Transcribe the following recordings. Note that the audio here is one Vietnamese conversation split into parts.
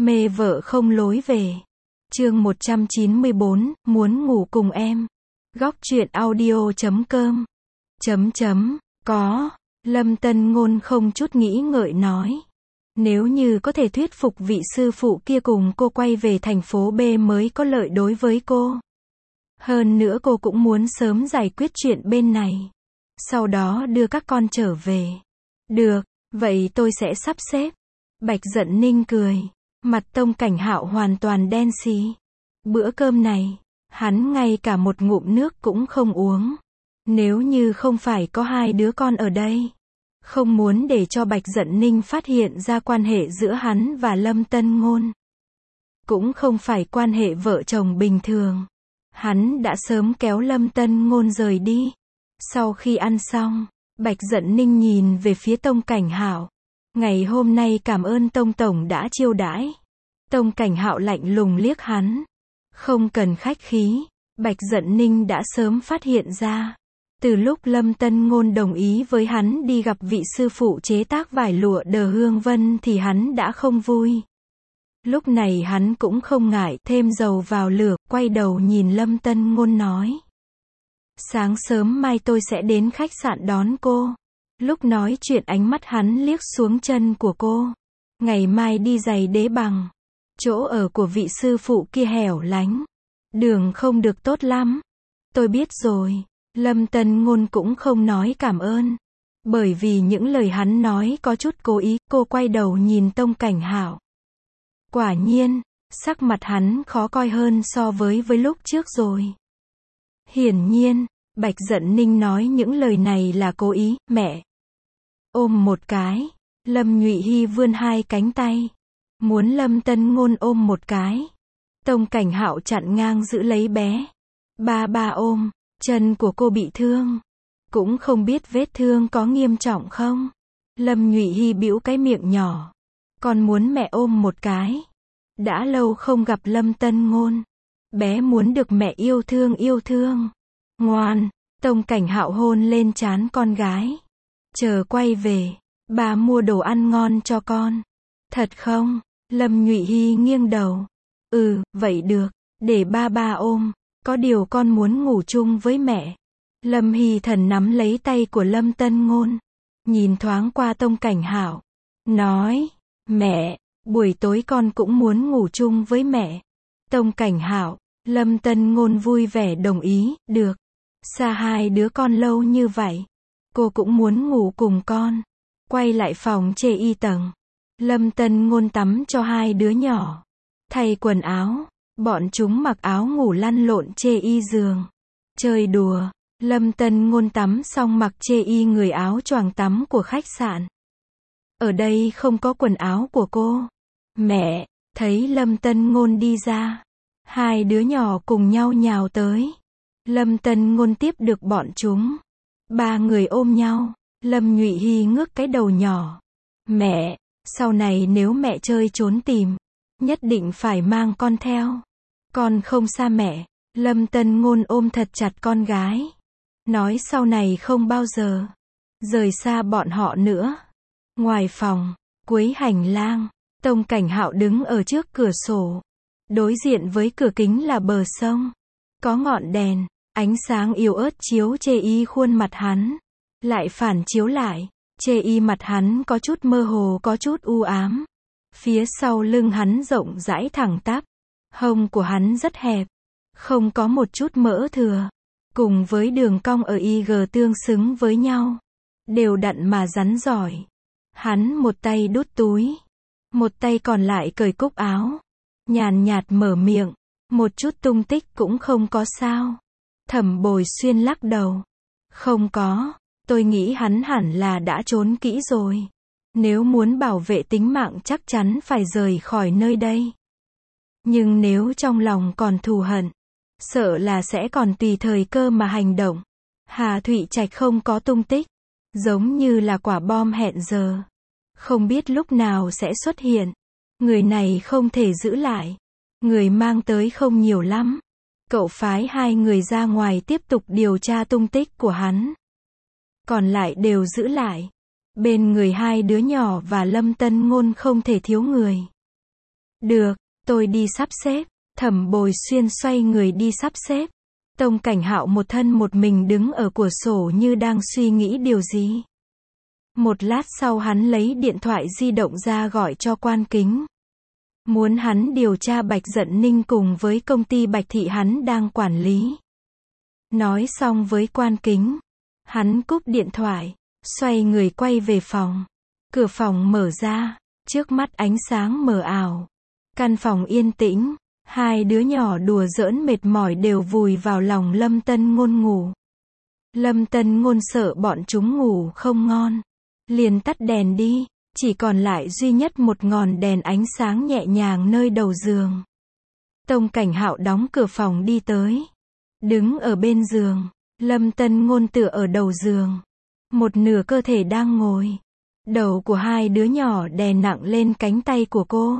Mê vợ không lối về. Chương 194, muốn ngủ cùng em. Góc truyện audio.com. Có. Lâm Tân Ngôn không chút nghĩ ngợi nói. Nếu như có thể thuyết phục vị sư phụ kia cùng cô quay về thành phố B mới có lợi đối với cô. Hơn nữa cô cũng muốn sớm giải quyết chuyện bên này. Sau đó đưa các con trở về. Được, vậy tôi sẽ sắp xếp. Bạch Dận Ninh cười. Mặt Tông Cảnh Hạo hoàn toàn đen xì. Bữa cơm này, hắn ngay cả một ngụm nước cũng không uống. Nếu như không phải có hai đứa con ở đây, không muốn để cho Bạch Dận Ninh phát hiện ra quan hệ giữa hắn và Lâm Tân Ngôn. Cũng không phải quan hệ vợ chồng bình thường. Hắn đã sớm kéo Lâm Tân Ngôn rời đi. Sau khi ăn xong, Bạch Dận Ninh nhìn về phía Tông Cảnh Hạo. Ngày hôm nay cảm ơn Tông Tổng đã chiêu đãi. Tông Cảnh Hạo lạnh lùng liếc hắn. Không cần khách khí, Bạch Dận Ninh đã sớm phát hiện ra. Từ lúc Lâm Tân Ngôn đồng ý với hắn đi gặp vị sư phụ chế tác vải lụa Đờ Hương Vân thì hắn đã không vui. Lúc này hắn cũng không ngại thêm dầu vào lửa, quay đầu nhìn Lâm Tân Ngôn nói. Sáng sớm mai tôi sẽ đến khách sạn đón cô. Lúc nói chuyện ánh mắt hắn liếc xuống chân của cô. Ngày mai đi giày đế bằng. Chỗ ở của vị sư phụ kia hẻo lánh. Đường không được tốt lắm. Tôi biết rồi. Lâm Tân Ngôn cũng không nói cảm ơn. Bởi vì những lời hắn nói có chút cố ý, cô quay đầu nhìn Tông Cảnh Hạo. Quả nhiên, sắc mặt hắn khó coi hơn so với lúc trước rồi. Hiển nhiên, Bạch Dận Ninh nói những lời này là cố ý, mẹ. Ôm một cái. Lâm Nhụy Hy vươn hai cánh tay. Muốn Lâm Tân Ngôn ôm một cái. Tông Cảnh Hạo chặn ngang giữ lấy bé. Ba ôm, chân của cô bị thương. Cũng không biết vết thương có nghiêm trọng không. Lâm Nhụy Hy bĩu cái miệng nhỏ. Con muốn mẹ ôm một cái. Đã lâu không gặp Lâm Tân Ngôn. Bé muốn được mẹ yêu thương. Ngoan, Tông Cảnh Hạo hôn lên trán con gái. Chờ quay về, bà mua đồ ăn ngon cho con. Thật không? Lâm Nhụy Hy nghiêng đầu. Vậy được, để ba ôm. Có điều con muốn ngủ chung với mẹ. Lâm Hy Thần nắm lấy tay của Lâm Tân Ngôn. Nhìn thoáng qua Tông Cảnh Hạo. Nói, mẹ, buổi tối con cũng muốn ngủ chung với mẹ. Tông Cảnh Hạo, Lâm Tân Ngôn vui vẻ đồng ý, được. Xa hai đứa con lâu như vậy. Cô cũng muốn ngủ cùng con. Quay lại phòng chê y tầng. Lâm Tân Ngôn tắm cho hai đứa nhỏ. Thay quần áo. Bọn chúng mặc áo ngủ lăn lộn chê y giường. Chơi đùa. Lâm Tân Ngôn tắm xong mặc chê y người áo choàng tắm của khách sạn. Ở đây không có quần áo của cô. Mẹ, thấy Lâm Tân Ngôn đi ra. Hai đứa nhỏ cùng nhau nhào tới. Lâm Tân Ngôn tiếp được bọn chúng. Ba người ôm nhau. Lâm Nhụy Hy ngước cái đầu nhỏ. Mẹ, sau này nếu mẹ chơi trốn tìm, nhất định phải mang con theo. Con không xa mẹ. Lâm Tân Ngôn ôm thật chặt con gái. Nói sau này không bao giờ rời xa bọn họ nữa. Ngoài phòng, cuối hành lang, Tông Cảnh Hạo đứng ở trước cửa sổ. Đối diện với cửa kính là bờ sông. Có ngọn đèn, ánh sáng yếu ớt chiếu chê y khuôn mặt hắn. Lại phản chiếu lại, chê y mặt hắn có chút mơ hồ có chút u ám. Phía sau lưng hắn rộng rãi thẳng tắp. Hông của hắn rất hẹp. Không có một chút mỡ thừa. Cùng với đường cong ở IG tương xứng với nhau. Đều đặn mà rắn giỏi. Hắn một tay đút túi. Một tay còn lại cởi cúc áo. Nhàn nhạt mở miệng. Một chút tung tích cũng không có sao. Thẩm Bồi Xuyên lắc đầu. Không có. Tôi nghĩ hắn hẳn là đã trốn kỹ rồi. Nếu muốn bảo vệ tính mạng chắc chắn phải rời khỏi nơi đây. Nhưng nếu trong lòng còn thù hận, sợ là sẽ còn tùy thời cơ mà hành động. Hà Thụy Trạch không có tung tích. Giống như là quả bom hẹn giờ. Không biết lúc nào sẽ xuất hiện. Người này không thể giữ lại. Người mang tới không nhiều lắm. Cậu phái hai người ra ngoài tiếp tục điều tra tung tích của hắn. Còn lại đều giữ lại. Bên người hai đứa nhỏ và Lâm Tân Ngôn không thể thiếu người. Được, tôi đi sắp xếp. Thẩm Bồi Xuyên xoay người đi sắp xếp. Tông Cảnh Hạo một thân một mình đứng ở cửa sổ như đang suy nghĩ điều gì. Một lát sau hắn lấy điện thoại di động ra gọi cho Quan Kính. Muốn hắn điều tra Bạch Dận Ninh cùng với công ty Bạch Thị hắn đang quản lý. Nói xong với Quan Kính, hắn cúp điện thoại, xoay người quay về phòng. Cửa phòng mở ra, trước mắt ánh sáng mờ ảo. Căn phòng yên tĩnh, hai đứa nhỏ đùa giỡn mệt mỏi đều vùi vào lòng Lâm Tân Ngôn ngủ. Lâm Tân Ngôn sợ bọn chúng ngủ không ngon, liền tắt đèn đi, chỉ còn lại duy nhất một ngọn đèn ánh sáng nhẹ nhàng nơi đầu giường. Tông Cảnh Hạo đóng cửa phòng đi tới, đứng ở bên giường, Lâm Tân Ngôn tựa ở đầu giường, một nửa cơ thể đang ngồi. Đầu của hai đứa nhỏ đè nặng lên cánh tay của cô.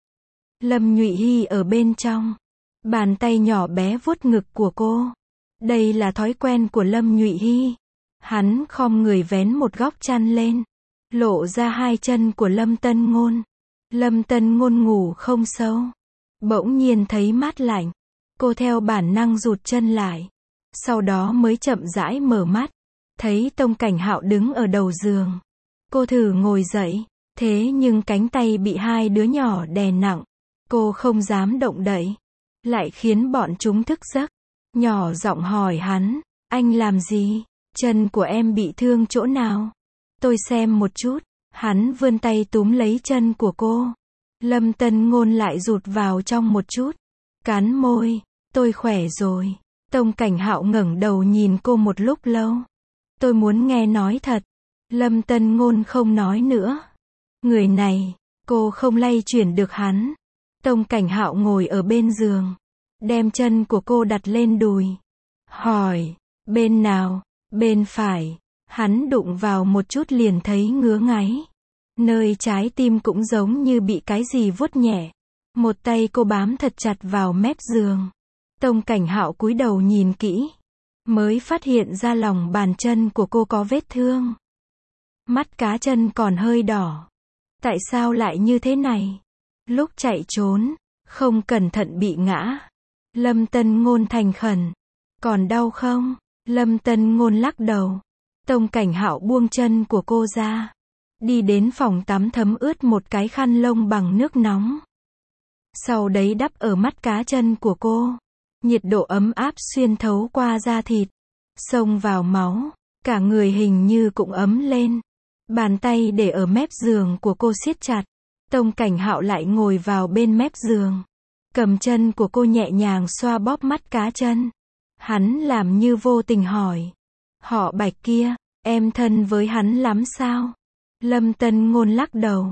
Lâm Nhụy Hy ở bên trong, bàn tay nhỏ bé vuốt ngực của cô. Đây là thói quen của Lâm Nhụy Hy. Hắn khom người vén một góc chăn lên, lộ ra hai chân của Lâm Tân Ngôn. Lâm Tân Ngôn ngủ không sâu, bỗng nhiên thấy mát lạnh, cô theo bản năng rụt chân lại, sau đó mới chậm rãi mở mắt, thấy Tông Cảnh Hạo đứng ở đầu giường. Cô thử ngồi dậy, thế nhưng cánh tay bị hai đứa nhỏ đè nặng, cô không dám động đậy, lại khiến bọn chúng thức giấc. Nhỏ giọng hỏi hắn, anh làm gì? Chân của em bị thương chỗ nào? Tôi xem một chút. Hắn vươn tay túm lấy chân của cô. Lâm Tân Ngôn lại rụt vào trong một chút, cắn môi, tôi khỏe rồi. Tông Cảnh Hạo ngẩng đầu nhìn cô một lúc lâu. Tôi muốn nghe nói thật. Lâm Tân Ngôn không nói nữa. Người này, cô không lay chuyển được hắn. Tông Cảnh Hạo ngồi ở bên giường, đem chân của cô đặt lên đùi. Hỏi, bên nào? Bên phải. Hắn đụng vào một chút liền thấy ngứa ngáy. Nơi trái tim cũng giống như bị cái gì vuốt nhẹ. Một tay cô bám thật chặt vào mép giường. Tông Cảnh Hạo cúi đầu nhìn kỹ, mới phát hiện ra lòng bàn chân của cô có vết thương. Mắt cá chân còn hơi đỏ. Tại sao lại như thế này? Lúc chạy trốn, không cẩn thận bị ngã. Lâm Tân Ngôn thành khẩn. Còn đau không? Lâm Tân Ngôn lắc đầu. Tông Cảnh Hạo buông chân của cô ra, đi đến phòng tắm thấm ướt một cái khăn lông bằng nước nóng. Sau đấy đắp ở mắt cá chân của cô. Nhiệt độ ấm áp xuyên thấu qua da thịt, xông vào máu, cả người hình như cũng ấm lên. Bàn tay để ở mép giường của cô siết chặt. Tông Cảnh Hạo lại ngồi vào bên mép giường, cầm chân của cô nhẹ nhàng xoa bóp mắt cá chân. Hắn làm như vô tình hỏi, họ Bạch kia, em thân với hắn lắm sao? Lâm Tân Ngôn lắc đầu.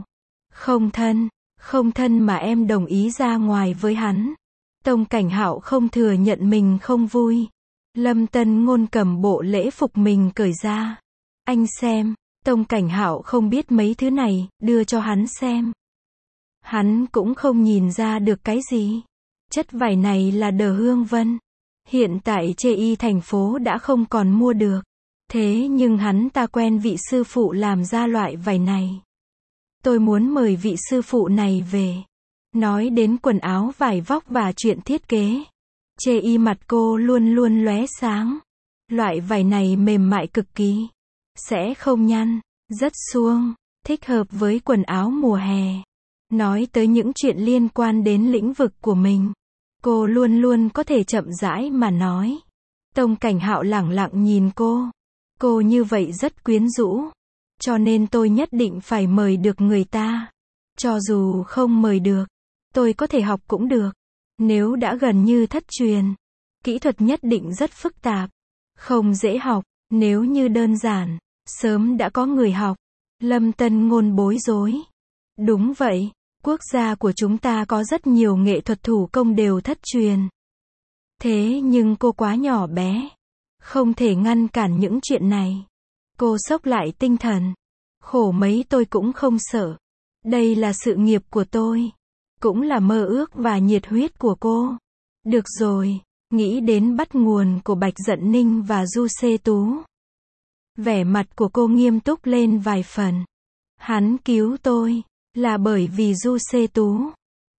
Không thân mà em đồng ý ra ngoài với hắn. Tông Cảnh Hạo không thừa nhận mình không vui. Lâm Tân Ngôn cầm bộ lễ phục mình cởi ra. Anh xem. Tông Cảnh Hạo không biết mấy thứ này, đưa cho hắn xem. Hắn cũng không nhìn ra được cái gì. Chất vải này là Đờ Hương Vân. Hiện tại chê y thành phố đã không còn mua được. Thế nhưng hắn ta quen vị sư phụ làm ra loại vải này. Tôi muốn mời vị sư phụ này về. Nói đến quần áo vải vóc và chuyện thiết kế, chê y mặt cô luôn luôn lóe sáng. Loại vải này mềm mại cực kỳ, sẽ không nhăn, rất suông, thích hợp với quần áo mùa hè. Nói tới những chuyện liên quan đến lĩnh vực của mình, cô luôn luôn có thể chậm rãi mà nói. Tông Cảnh Hạo lẳng lặng nhìn cô. Cô như vậy rất quyến rũ. Cho nên tôi nhất định phải mời được người ta. Cho dù không mời được, tôi có thể học cũng được. Nếu đã gần như thất truyền, kỹ thuật nhất định rất phức tạp, không dễ học. Nếu như đơn giản, sớm đã có người học. Lâm Tân Ngôn bối rối. Đúng vậy, quốc gia của chúng ta có rất nhiều nghệ thuật thủ công đều thất truyền. Thế nhưng cô quá nhỏ bé, không thể ngăn cản những chuyện này. Cô xốc lại tinh thần. Khổ mấy tôi cũng không sợ. Đây là sự nghiệp của tôi, cũng là mơ ước và nhiệt huyết của cô. Được rồi, nghĩ đến bắt nguồn của Bạch Dận Ninh và Du Xê Tú. Vẻ mặt của cô nghiêm túc lên vài phần. Hắn cứu tôi, là bởi vì Du Xê Tú.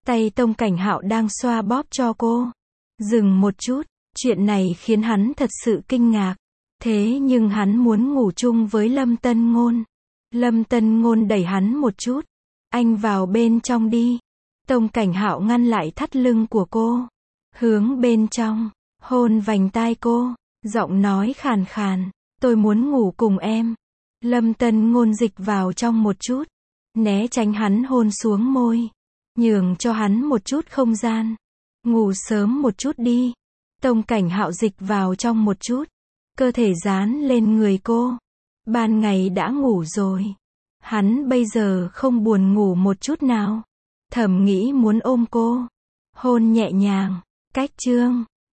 Tay Tông Cảnh Hạo đang xoa bóp cho cô. Dừng một chút, chuyện này khiến hắn thật sự kinh ngạc. Thế nhưng hắn muốn ngủ chung với Lâm Tân Ngôn. Lâm Tân Ngôn đẩy hắn một chút. Anh vào bên trong đi. Tông Cảnh Hạo ngăn lại thắt lưng của cô. Hướng bên trong, hôn vành tai cô, giọng nói khàn khàn. Tôi muốn ngủ cùng em. Lâm Tân Ngôn dịch vào trong một chút. Né tránh hắn hôn xuống môi. Nhường cho hắn một chút không gian. Ngủ sớm một chút đi. Tông Cảnh Hạo dịch vào trong một chút. Cơ thể dán lên người cô. Ban ngày đã ngủ rồi. Hắn bây giờ không buồn ngủ một chút nào. Thầm nghĩ muốn ôm cô. Hôn nhẹ nhàng. Cách chương